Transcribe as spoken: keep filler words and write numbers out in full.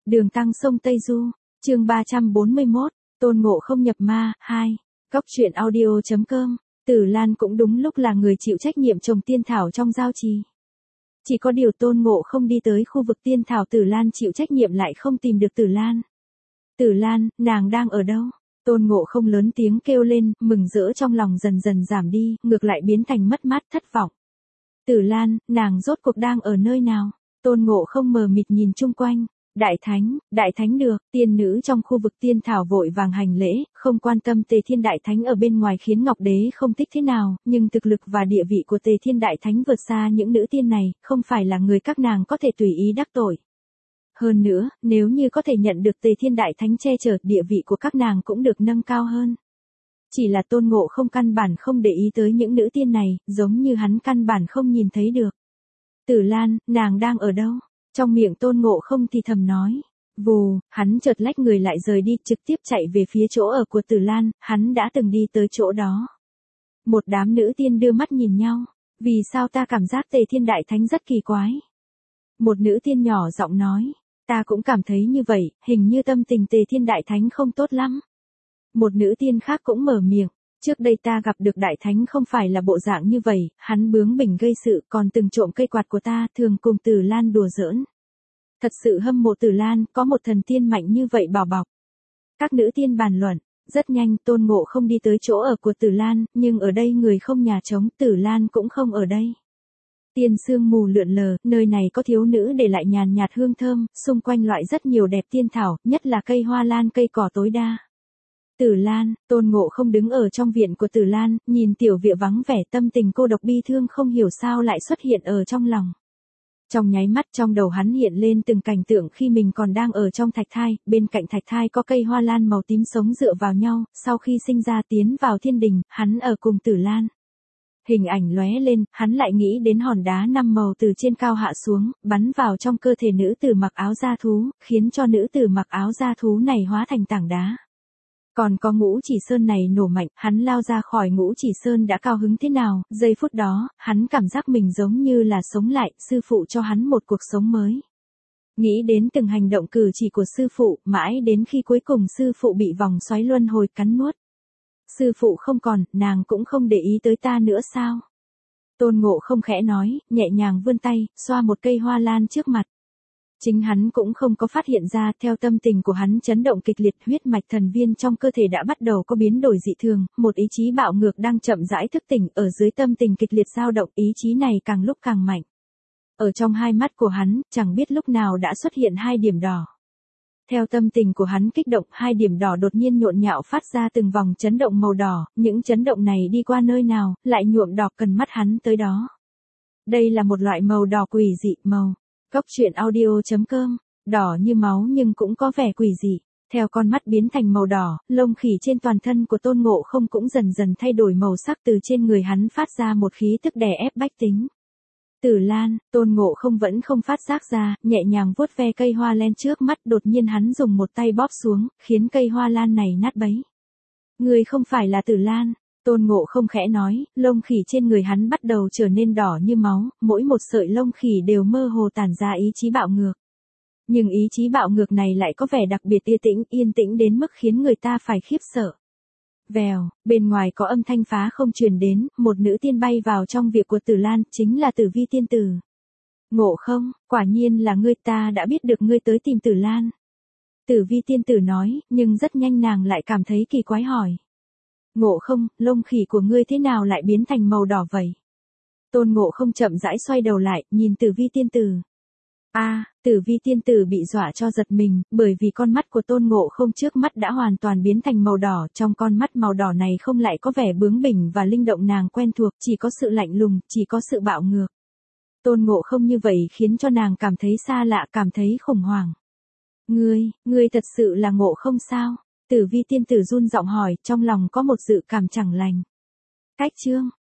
Đường tăng sông Tây Du, chương ba trăm bốn mươi mốt, Tôn Ngộ không nhập ma, hai. Cóc truyện audio chấm com, Tử Lan cũng đúng lúc là người chịu trách nhiệm trồng tiên thảo trong giao trì. Chỉ có điều Tôn Ngộ không đi tới khu vực tiên thảo Tử Lan chịu trách nhiệm lại không tìm được Tử Lan. Tử Lan, nàng đang ở đâu? Tôn Ngộ không lớn tiếng kêu lên, mừng rỡ trong lòng dần dần giảm đi, ngược lại biến thành mất mát thất vọng. Tử Lan, nàng rốt cuộc đang ở nơi nào? Tôn Ngộ không mờ mịt nhìn chung quanh. Đại Thánh, Đại Thánh được, tiên nữ trong khu vực tiên thảo vội vàng hành lễ, không quan tâm Tề Thiên Đại Thánh ở bên ngoài khiến Ngọc Đế không thích thế nào, nhưng thực lực và địa vị của Tề Thiên Đại Thánh vượt xa những nữ tiên này, không phải là người các nàng có thể tùy ý đắc tội. Hơn nữa, nếu như có thể nhận được Tề Thiên Đại Thánh che chở, địa vị của các nàng cũng được nâng cao hơn. Chỉ là Tôn Ngộ không căn bản không để ý tới những nữ tiên này, giống như hắn căn bản không nhìn thấy được. Tử Lan, nàng đang ở đâu? Trong miệng Tôn Ngộ không thì thầm nói. Vù, hắn chợt lách người lại rời đi, trực tiếp chạy về phía chỗ ở của Tử Lan, hắn đã từng đi tới chỗ đó. Một đám nữ tiên đưa mắt nhìn nhau. Vì sao ta cảm giác Tề Thiên Đại Thánh rất kỳ quái? Một nữ tiên nhỏ giọng nói. Ta cũng cảm thấy như vậy, hình như tâm tình Tề Thiên Đại Thánh không tốt lắm. Một nữ tiên khác cũng mở miệng. Trước đây ta gặp được Đại Thánh không phải là bộ dạng như vậy, hắn bướng bỉnh gây sự, còn từng trộm cây quạt của ta, thường cùng Tử Lan đùa giỡn. Thật sự hâm mộ Tử Lan, có một thần tiên mạnh như vậy bảo bọc. Các nữ tiên bàn luận, rất nhanh Tôn Ngộ không đi tới chỗ ở của Tử Lan, nhưng ở đây người không nhà trống, Tử Lan cũng không ở đây. Tiên sương mù lượn lờ, nơi này có thiếu nữ để lại nhàn nhạt hương thơm, xung quanh loại rất nhiều đẹp tiên thảo, nhất là cây hoa lan cây cỏ tối đa. Tử Lan, Tôn Ngộ không đứng ở trong viện của Tử Lan, nhìn tiểu viện vắng vẻ, tâm tình cô độc bi thương không hiểu sao lại xuất hiện ở trong lòng. Trong nháy mắt trong đầu hắn hiện lên từng cảnh tượng khi mình còn đang ở trong thạch thai, bên cạnh thạch thai có cây hoa lan màu tím sống dựa vào nhau, sau khi sinh ra tiến vào thiên đình, hắn ở cùng Tử Lan. Hình ảnh lóe lên, hắn lại nghĩ đến hòn đá năm màu từ trên cao hạ xuống, bắn vào trong cơ thể nữ tử mặc áo da thú, khiến cho nữ tử mặc áo da thú này hóa thành tảng đá. Còn có Ngũ Chỉ Sơn này nổ mạnh, hắn lao ra khỏi Ngũ Chỉ Sơn đã cao hứng thế nào, giây phút đó, hắn cảm giác mình giống như là sống lại, sư phụ cho hắn một cuộc sống mới. Nghĩ đến từng hành động cử chỉ của sư phụ, mãi đến khi cuối cùng sư phụ bị vòng xoáy luân hồi cắn nuốt. Sư phụ không còn, nàng cũng không để ý tới ta nữa sao? Tôn Ngộ không khẽ nói, nhẹ nhàng vươn tay, xoa một cây hoa lan trước mặt. Chính hắn cũng không có phát hiện ra, theo tâm tình của hắn chấn động kịch liệt, huyết mạch thần viên trong cơ thể đã bắt đầu có biến đổi dị thường, một ý chí bạo ngược đang chậm rãi thức tỉnh, ở dưới tâm tình kịch liệt dao động, ý chí này càng lúc càng mạnh. Ở trong hai mắt của hắn, chẳng biết lúc nào đã xuất hiện hai điểm đỏ. Theo tâm tình của hắn kích động, hai điểm đỏ đột nhiên nhộn nhạo phát ra từng vòng chấn động màu đỏ, những chấn động này đi qua nơi nào, lại nhuộm đỏ cần mắt hắn tới đó. Đây là một loại màu đỏ quỷ dị, màu. Cóc truyện audio chấm com, đỏ như máu nhưng cũng có vẻ quỷ dị. Theo con mắt biến thành màu đỏ, lông khỉ trên toàn thân của Tôn Ngộ không cũng dần dần thay đổi màu sắc, từ trên người hắn phát ra một khí tức đè ép bách tính. Tử Lan, Tôn Ngộ không vẫn không phát giác ra, nhẹ nhàng vuốt ve cây hoa lan trước mắt, đột nhiên hắn dùng một tay bóp xuống, khiến cây hoa lan này nát bấy. Người không phải là Tử Lan. Tôn Ngộ không khẽ nói, lông khỉ trên người hắn bắt đầu trở nên đỏ như máu, mỗi một sợi lông khỉ đều mơ hồ tản ra ý chí bạo ngược. Nhưng ý chí bạo ngược này lại có vẻ đặc biệt yên tĩnh, yên tĩnh đến mức khiến người ta phải khiếp sợ. Vèo, bên ngoài có âm thanh phá không truyền đến, một nữ tiên bay vào trong việc của Tử Lan, chính là Tử Vi tiên tử. Ngộ không, quả nhiên là ngươi, ta đã biết được ngươi tới tìm Tử Lan. Tử Vi tiên tử nói, nhưng rất nhanh nàng lại cảm thấy kỳ quái hỏi. Ngộ không, lông khỉ của ngươi thế nào lại biến thành màu đỏ vậy? Tôn Ngộ không chậm rãi xoay đầu lại, nhìn Tử Vi tiên tử. A, à, Tử Vi tiên tử bị dọa cho giật mình, bởi vì con mắt của Tôn Ngộ không trước mắt đã hoàn toàn biến thành màu đỏ, trong con mắt màu đỏ này không lại có vẻ bướng bỉnh và linh động nàng quen thuộc, chỉ có sự lạnh lùng, chỉ có sự bạo ngược. Tôn Ngộ không như vậy khiến cho nàng cảm thấy xa lạ, cảm thấy khủng hoảng. Ngươi, ngươi thật sự là Ngộ không sao? Tử Vi tiên tử run giọng hỏi, trong lòng có một dự cảm chẳng lành. Cách chương,